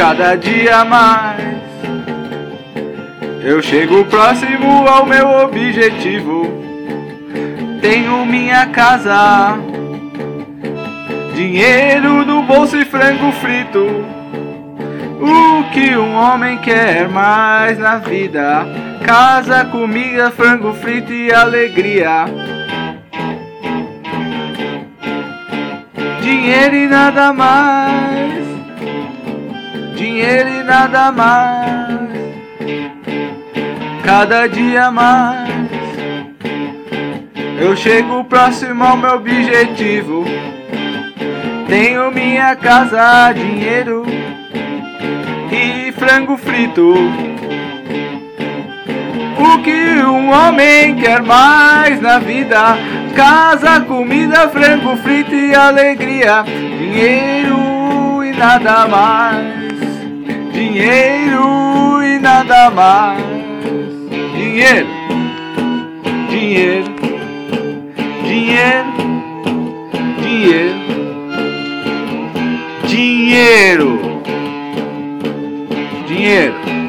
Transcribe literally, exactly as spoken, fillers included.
cada dia mais eu chego próximo ao meu objetivo. Tenho minha casa, dinheiro no bolso e frango frito. O que um homem quer mais na vida? Casa, comida, frango frito e alegria. Dinheiro e nada mais. Dinheiro e nada mais. Cada dia mais eu chego próximo ao meu objetivo. Tenho minha casa, dinheiro e frango frito. O que um homem quer mais na vida? Casa, comida, frango frito e alegria. Dinheiro e nada mais. Dinheiro e nada mais. Dinheiro, dinheiro, dinheiro, dinheiro, dinheiro, dinheiro.